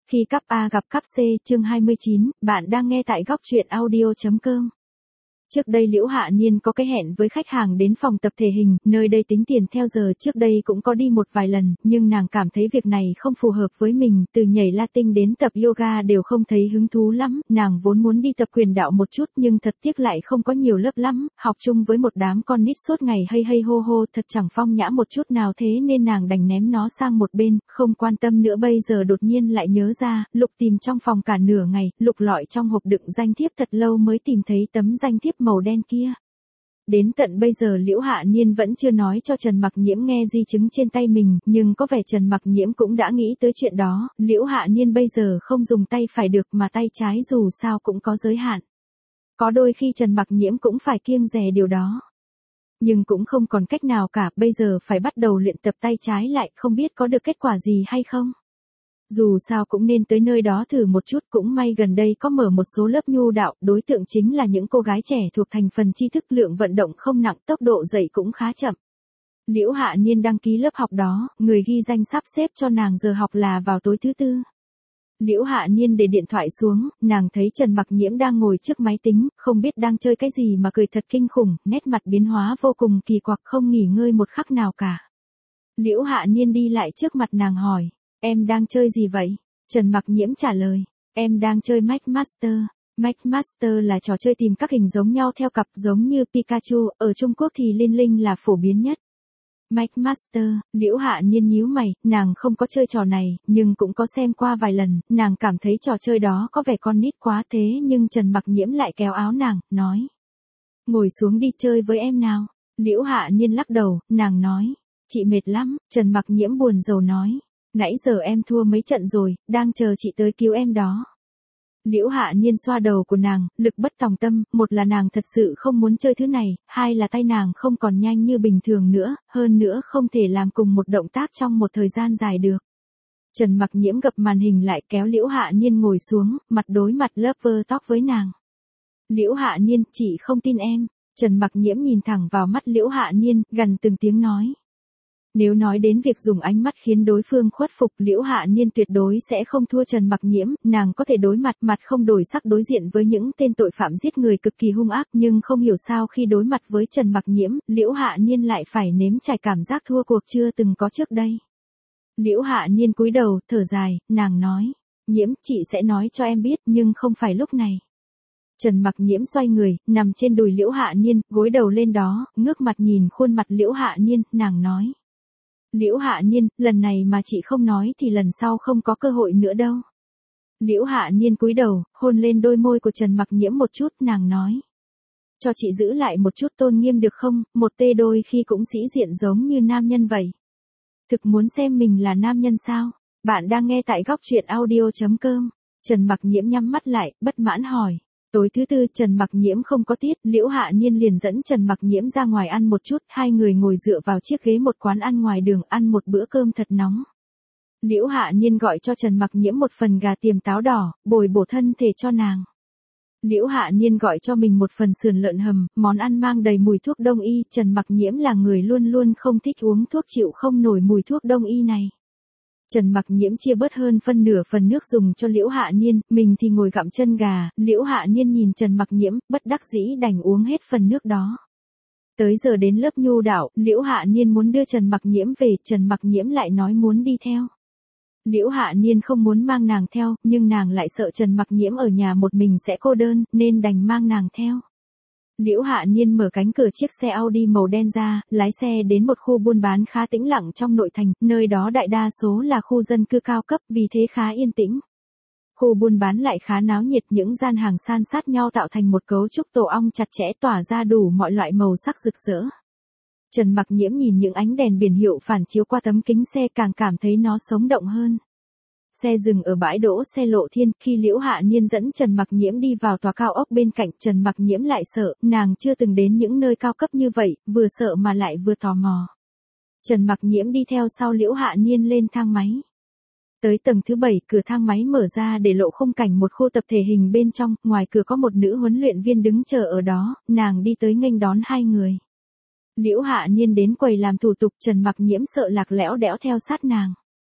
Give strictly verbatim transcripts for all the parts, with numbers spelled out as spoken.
Khi cắp A gặp cắp C, chương hai mươi chín, bạn đang nghe tại góc truyện audio chấm com. Trước đây Liễu Hạ Niên có cái hẹn với khách hàng đến phòng tập thể hình, nơi đây tính tiền theo giờ, trước đây cũng có đi một vài lần, nhưng nàng cảm thấy việc này không phù hợp với mình, từ nhảy Latin đến tập yoga đều không thấy hứng thú lắm, nàng vốn muốn đi tập quyền đạo một chút nhưng thật tiếc lại không có nhiều lớp lắm, học chung với một đám con nít suốt ngày hay hay hô hô thật chẳng phong nhã một chút nào, thế nên nàng đành ném nó sang một bên, không quan tâm nữa. Bây giờ đột nhiên lại nhớ ra, lục tìm trong phòng cả nửa ngày, lục lọi trong hộp đựng danh thiếp thật lâu mới tìm thấy tấm danh thiếp màu đen kia. Đến tận bây giờ Liễu Hạ Niên vẫn chưa nói cho Trần Mặc Nhiễm nghe di chứng trên tay mình, nhưng có vẻ Trần Mặc Nhiễm cũng đã nghĩ tới chuyện đó, Liễu Hạ Niên bây giờ không dùng tay phải được mà tay trái dù sao cũng có giới hạn. Có đôi khi Trần Mặc Nhiễm cũng phải kiêng dè điều đó. Nhưng cũng không còn cách nào cả, bây giờ phải bắt đầu luyện tập tay trái lại, không biết có được kết quả gì hay không. Dù sao cũng nên tới nơi đó thử một chút, cũng may gần đây có mở một số lớp nhu đạo, đối tượng chính là những cô gái trẻ thuộc thành phần tri thức, lượng vận động không nặng, tốc độ dậy cũng khá chậm. Liễu Hạ Niên đăng ký lớp học đó, người ghi danh sắp xếp cho nàng giờ học là vào tối thứ tư. Liễu Hạ Niên để điện thoại xuống, nàng thấy Trần Mặc Nhiễm đang ngồi trước máy tính, không biết đang chơi cái gì mà cười thật kinh khủng, nét mặt biến hóa vô cùng kỳ quặc, không nghỉ ngơi một khắc nào cả. Liễu Hạ Niên đi lại trước mặt nàng hỏi. Em đang chơi gì vậy? Trần Mặc Nhiễm trả lời. Em đang chơi Match Master. Match Master là trò chơi tìm các hình giống nhau theo cặp giống như Pikachu, ở Trung Quốc thì Linh Linh là phổ biến nhất. Match Master, Liễu Hạ Niên nhíu mày, nàng không có chơi trò này, nhưng cũng có xem qua vài lần, nàng cảm thấy trò chơi đó có vẻ con nít quá, thế nhưng Trần Mặc Nhiễm lại kéo áo nàng, nói. Ngồi xuống đi chơi với em nào. Liễu Hạ Niên lắc đầu, nàng nói. Chị mệt lắm, Trần Mặc Nhiễm buồn rầu nói. Nãy giờ em thua mấy trận rồi, đang chờ chị tới cứu em đó. Liễu Hạ Niên xoa đầu của nàng, lực bất tòng tâm, một là nàng thật sự không muốn chơi thứ này, hai là tay nàng không còn nhanh như bình thường nữa, hơn nữa không thể làm cùng một động tác trong một thời gian dài được. Trần Mặc Nhiễm gập màn hình lại kéo Liễu Hạ Niên ngồi xuống, mặt đối mặt lover talk với nàng. Liễu Hạ Niên, chị không tin em. Trần Mặc Nhiễm nhìn thẳng vào mắt Liễu Hạ Niên, gần từng tiếng nói. Nếu nói đến việc dùng ánh mắt khiến đối phương khuất phục, Liễu Hạ Niên tuyệt đối sẽ không thua Trần Mặc Nhiễm, nàng có thể đối mặt mặt không đổi sắc đối diện với những tên tội phạm giết người cực kỳ hung ác, nhưng không hiểu sao khi đối mặt với Trần Mặc Nhiễm, Liễu Hạ Niên lại phải nếm trải cảm giác thua cuộc chưa từng có trước đây. Liễu Hạ Niên cúi đầu, thở dài, nàng nói, Nhiễm, chị sẽ nói cho em biết, nhưng không phải lúc này. Trần Mặc Nhiễm xoay người, nằm trên đùi Liễu Hạ Niên, gối đầu lên đó, ngước mặt nhìn khuôn mặt Liễu Hạ Niên, nàng nói. Liễu Hạ Niên, lần này mà chị không nói thì lần sau không có cơ hội nữa đâu. Liễu Hạ Niên cúi đầu, hôn lên đôi môi của Trần Mặc Nhiễm một chút, nàng nói. Cho chị giữ lại một chút tôn nghiêm được không, một tê đôi khi cũng sĩ diện giống như nam nhân vậy. Thực muốn xem mình là nam nhân sao? Bạn đang nghe tại góc truyện audio chấm com. Trần Mặc Nhiễm nhắm mắt lại, bất mãn hỏi. Tối thứ tư Trần Mặc Nhiễm không có tiết, Liễu Hạ Niên liền dẫn Trần Mặc Nhiễm ra ngoài ăn một chút, hai người ngồi dựa vào chiếc ghế một quán ăn ngoài đường ăn một bữa cơm thật nóng. Liễu Hạ Niên gọi cho Trần Mặc Nhiễm một phần gà tiềm táo đỏ, bồi bổ thân thể cho nàng. Liễu Hạ Niên gọi cho mình một phần sườn lợn hầm, món ăn mang đầy mùi thuốc đông y, Trần Mặc Nhiễm là người luôn luôn không thích uống thuốc, chịu không nổi mùi thuốc đông y này. Trần Mặc Nhiễm chia bớt hơn phân nửa phần nước dùng cho Liễu Hạ Niên, mình thì ngồi gặm chân gà, Liễu Hạ Niên nhìn Trần Mặc Nhiễm, bất đắc dĩ đành uống hết phần nước đó. Tới giờ đến lớp nhu đạo, Liễu Hạ Niên muốn đưa Trần Mặc Nhiễm về, Trần Mặc Nhiễm lại nói muốn đi theo. Liễu Hạ Niên không muốn mang nàng theo, nhưng nàng lại sợ Trần Mặc Nhiễm ở nhà một mình sẽ cô đơn, nên đành mang nàng theo. Liễu Hạ Niên mở cánh cửa chiếc xe Audi màu đen ra, lái xe đến một khu buôn bán khá tĩnh lặng trong nội thành, nơi đó đại đa số là khu dân cư cao cấp, vì thế khá yên tĩnh. Khu buôn bán lại khá náo nhiệt, những gian hàng san sát nhau tạo thành một cấu trúc tổ ong chặt chẽ tỏa ra đủ mọi loại màu sắc rực rỡ. Trần Mặc Nhiễm nhìn những ánh đèn biển hiệu phản chiếu qua tấm kính xe càng cảm thấy nó sống động hơn. Xe dừng ở bãi đỗ xe Lộ Thiên, khi Liễu Hạ Niên dẫn Trần Mặc Nhiễm đi vào tòa cao ốc bên cạnh, Trần Mặc Nhiễm lại sợ, nàng chưa từng đến những nơi cao cấp như vậy, vừa sợ mà lại vừa tò mò. Trần Mặc Nhiễm đi theo sau Liễu Hạ Niên lên thang máy. Tới tầng thứ bảy, cửa thang máy mở ra để lộ khung cảnh một khu tập thể hình bên trong, ngoài cửa có một nữ huấn luyện viên đứng chờ ở đó, nàng đi tới nghênh đón hai người. Liễu Hạ Niên đến quầy làm thủ tục, Trần Mặc Nhiễm sợ lạc lẽo đẽo theo sát nàng.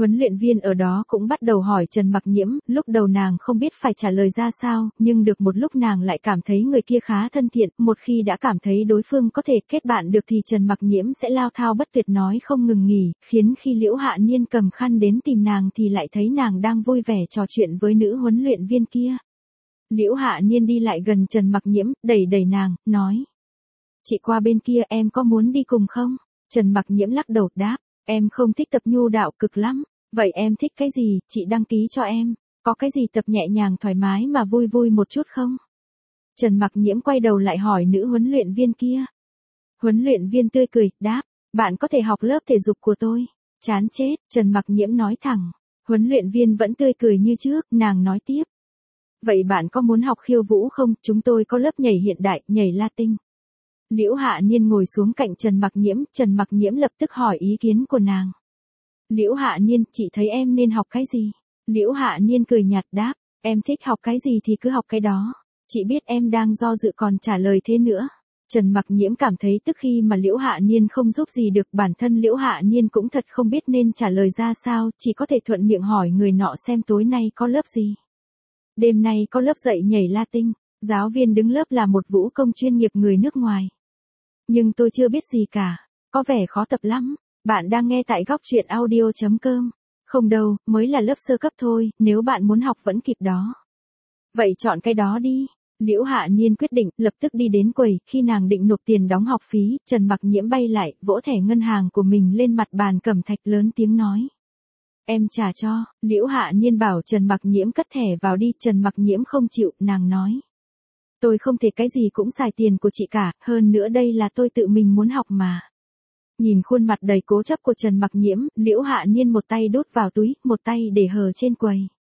Huấn luyện viên ở đó cũng bắt đầu hỏi Trần Mặc Nhiễm, lúc đầu nàng không biết phải trả lời ra sao, nhưng được một lúc nàng lại cảm thấy người kia khá thân thiện, một khi đã cảm thấy đối phương có thể kết bạn được thì Trần Mặc Nhiễm sẽ lao thao bất tuyệt nói không ngừng nghỉ, khiến khi Liễu Hạ Niên cầm khăn đến tìm nàng thì lại thấy nàng đang vui vẻ trò chuyện với nữ huấn luyện viên kia. Liễu Hạ Niên đi lại gần Trần Mặc Nhiễm, đẩy đẩy nàng, nói: "Chị qua bên kia, em có muốn đi cùng không?" Trần Mặc Nhiễm lắc đầu đáp: "Em không thích tập nhu đạo cực lắm." "Vậy em thích cái gì, chị đăng ký cho em. Có cái gì tập nhẹ nhàng thoải mái mà vui vui một chút không?" Trần Mặc Nhiễm quay đầu lại hỏi nữ huấn luyện viên kia. Huấn luyện viên tươi cười, đáp: "Bạn có thể học lớp thể dục của tôi." "Chán chết." Trần Mặc Nhiễm nói thẳng. Huấn luyện viên vẫn tươi cười như trước, nàng nói tiếp: "Vậy bạn có muốn học khiêu vũ không? Chúng tôi có lớp nhảy hiện đại, nhảy Latin." Liễu Hạ Niên ngồi xuống cạnh Trần Mặc Nhiễm, Trần Mặc Nhiễm lập tức hỏi ý kiến của nàng. "Liễu Hạ Niên, chị thấy em nên học cái gì?" Liễu Hạ Niên cười nhạt đáp: "Em thích học cái gì thì cứ học cái đó. Chị biết em đang do dự còn trả lời thế nữa." Trần Mặc Nhiễm cảm thấy tức khi mà Liễu Hạ Niên không giúp gì được, bản thân Liễu Hạ Niên cũng thật không biết nên trả lời ra sao, chỉ có thể thuận miệng hỏi người nọ xem tối nay có lớp gì. "Đêm nay có lớp dạy nhảy Latin, giáo viên đứng lớp là một vũ công chuyên nghiệp người nước ngoài. Nhưng tôi chưa biết gì cả, có vẻ khó tập lắm." Bạn đang nghe tại góc truyện audio chấm com. Không đâu, mới là lớp sơ cấp thôi, nếu bạn muốn học vẫn kịp đó. Vậy chọn cái đó đi. Liễu Hạ Niên quyết định, lập tức đi đến quầy, khi nàng định nộp tiền đóng học phí, Trần Mặc Nhiễm bay lại, vỗ thẻ ngân hàng của mình lên mặt bàn cẩm thạch lớn tiếng nói: "Em trả cho." Liễu Hạ Niên bảo Trần Mặc Nhiễm cất thẻ vào đi, Trần Mặc Nhiễm không chịu, nàng nói: "Tôi không thể cái gì cũng xài tiền của chị cả, hơn nữa đây là tôi tự mình muốn học mà." Nhìn khuôn mặt đầy cố chấp của Trần Mặc Nhiễm, Liễu Hạ Niên một tay đút vào túi, một tay để hờ trên quầy.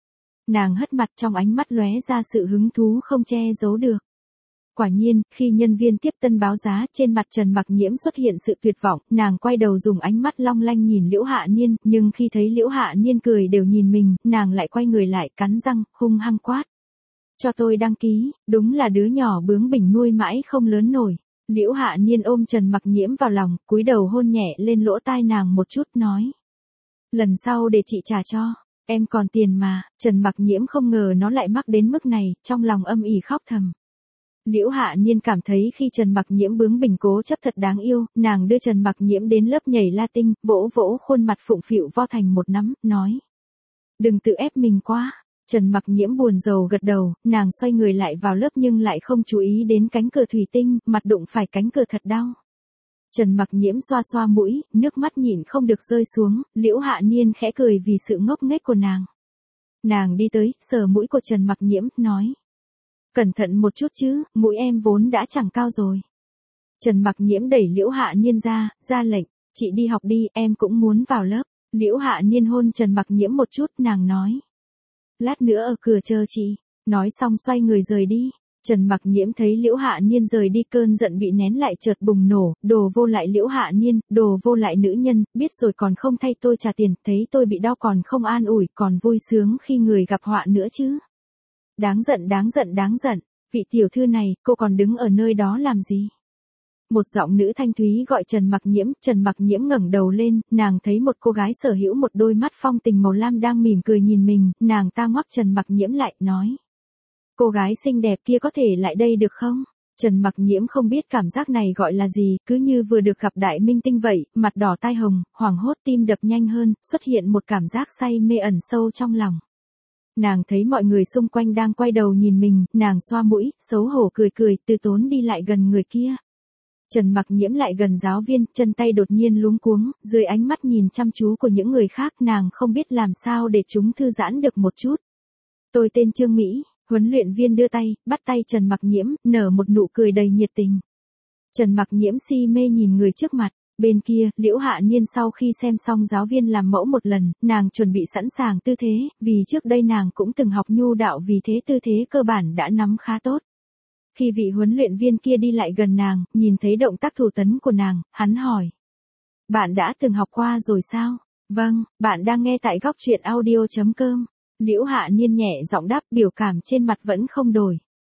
Nàng hất mặt, trong ánh mắt lóe ra sự hứng thú không che giấu được. Quả nhiên, khi nhân viên tiếp tân báo giá, trên mặt Trần Mặc Nhiễm xuất hiện sự tuyệt vọng, nàng quay đầu dùng ánh mắt long lanh nhìn Liễu Hạ Niên, nhưng khi thấy Liễu Hạ Niên cười đều nhìn mình, nàng lại quay người lại, cắn răng, hung hăng quát: "Cho tôi đăng ký." Đúng là đứa nhỏ bướng bỉnh nuôi mãi không lớn nổi. Liễu Hạ Niên ôm Trần Mặc Nhiễm vào lòng, cúi đầu hôn nhẹ lên lỗ tai nàng một chút, nói: "Lần sau để chị trả cho, em còn tiền mà." Trần Mặc Nhiễm không ngờ nó lại mắc đến mức này, trong lòng âm ỉ khóc thầm. Liễu Hạ Niên cảm thấy khi Trần Mặc Nhiễm bướng bỉnh cố chấp thật đáng yêu, nàng đưa Trần Mặc Nhiễm đến lớp nhảy Latin, vỗ vỗ khuôn mặt phụng phịu vo thành một nắm, nói: "Đừng tự ép mình quá." Trần Mặc Nhiễm buồn rầu gật đầu, nàng xoay người lại vào lớp nhưng lại không chú ý đến cánh cửa thủy tinh, mặt đụng phải cánh cửa thật đau. Trần Mặc Nhiễm xoa xoa mũi, nước mắt nhịn không được rơi xuống, Liễu Hạ Niên khẽ cười vì sự ngốc nghếch của nàng. Nàng đi tới, sờ mũi của Trần Mặc Nhiễm, nói: "Cẩn thận một chút chứ, mũi em vốn đã chẳng cao rồi." Trần Mặc Nhiễm đẩy Liễu Hạ Niên ra, ra lệnh: "Chị đi học đi, em cũng muốn vào lớp." Liễu Hạ Niên hôn Trần Mặc Nhiễm một chút, nàng nói: "Lát nữa ở cửa chờ chị." Nói xong xoay người rời đi. Trần Mặc Nhiễm thấy Liễu Hạ Niên rời đi, cơn giận bị nén lại chợt bùng nổ, đồ vô lại Liễu Hạ Niên, đồ vô lại nữ nhân, biết rồi còn không thay tôi trả tiền, thấy tôi bị đau còn không an ủi, còn vui sướng khi người gặp họa nữa chứ. Đáng giận đáng giận đáng giận, vị tiểu thư này, cô còn đứng ở nơi đó làm gì? Một giọng nữ thanh thúy gọi Trần Mặc Nhiễm, Trần Mặc Nhiễm ngẩng đầu lên, nàng thấy một cô gái sở hữu một đôi mắt phong tình màu lam đang mỉm cười nhìn mình, nàng ta ngoắc Trần Mặc Nhiễm lại, nói: "Cô gái xinh đẹp kia có thể lại đây được không?" Trần Mặc Nhiễm không biết cảm giác này gọi là gì, cứ như vừa được gặp đại minh tinh vậy, mặt đỏ tai hồng, hoảng hốt, tim đập nhanh hơn, xuất hiện một cảm giác say mê ẩn sâu trong lòng. Nàng thấy mọi người xung quanh đang quay đầu nhìn mình, nàng xoa mũi, xấu hổ cười cười, từ tốn đi lại gần người kia. Trần Mặc Nhiễm lại gần giáo viên, chân tay đột nhiên luống cuống, dưới ánh mắt nhìn chăm chú của những người khác, nàng không biết làm sao để chúng thư giãn được một chút. "Tôi tên Trương Mỹ." Huấn luyện viên đưa tay, bắt tay Trần Mặc Nhiễm, nở một nụ cười đầy nhiệt tình. Trần Mặc Nhiễm si mê nhìn người trước mặt. Bên kia, Liễu Hạ Niên sau khi xem xong giáo viên làm mẫu một lần, nàng chuẩn bị sẵn sàng tư thế, vì trước đây nàng cũng từng học nhu đạo, vì thế tư thế cơ bản đã nắm khá tốt. Khi vị huấn luyện viên kia đi lại gần nàng, nhìn thấy động tác thủ tấn của nàng, hắn hỏi: "Bạn đã từng học qua rồi sao?" "Vâng." Bạn đang nghe tại góc truyện audio chấm com. Liễu Hạ Niên nhẹ giọng đáp, biểu cảm trên mặt vẫn không đổi.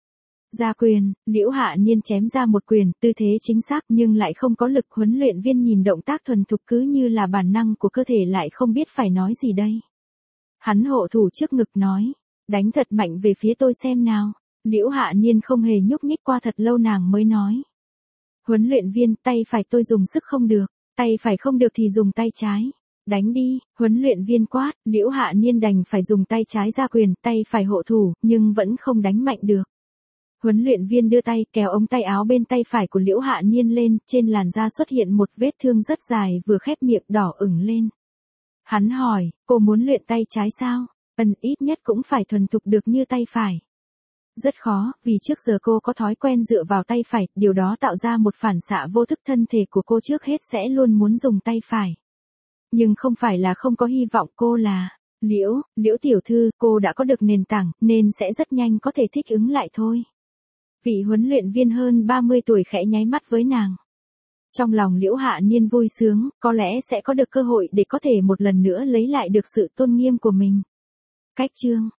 Ra quyền, Liễu Hạ Niên chém ra một quyền, tư thế chính xác nhưng lại không có lực. Huấn luyện viên nhìn động tác thuần thục cứ như là bản năng của cơ thể lại không biết phải nói gì đây. Hắn hộ thủ trước ngực nói, đánh thật mạnh về phía tôi xem nào. Liễu Hạ Niên không hề nhúc nhích, qua thật lâu nàng mới nói. Huấn luyện viên, tay phải tôi dùng sức không được, tay phải không được thì dùng tay trái. Đánh đi, huấn luyện viên quát. Liễu Hạ Niên đành phải dùng tay trái ra quyền, tay phải hộ thủ, nhưng vẫn không đánh mạnh được. Huấn luyện viên đưa tay kéo ống tay áo bên tay phải của Liễu Hạ Niên lên, trên làn da xuất hiện một vết thương rất dài, vừa khép miệng đỏ ửng lên. Hắn hỏi, cô muốn luyện tay trái sao? Ừm, ít nhất cũng phải thuần thục được như tay phải. Rất khó, vì trước giờ cô có thói quen dựa vào tay phải, điều đó tạo ra một phản xạ vô thức, thân thể của cô trước hết sẽ luôn muốn dùng tay phải. Nhưng không phải là không có hy vọng, cô là Liễu, Liễu tiểu thư, cô đã có được nền tảng, nên sẽ rất nhanh có thể thích ứng lại thôi. Vị huấn luyện viên hơn ba mươi tuổi khẽ nháy mắt với nàng. Trong lòng Liễu Hạ Niên vui sướng, có lẽ sẽ có được cơ hội để có thể một lần nữa lấy lại được sự tôn nghiêm của mình. Cách chương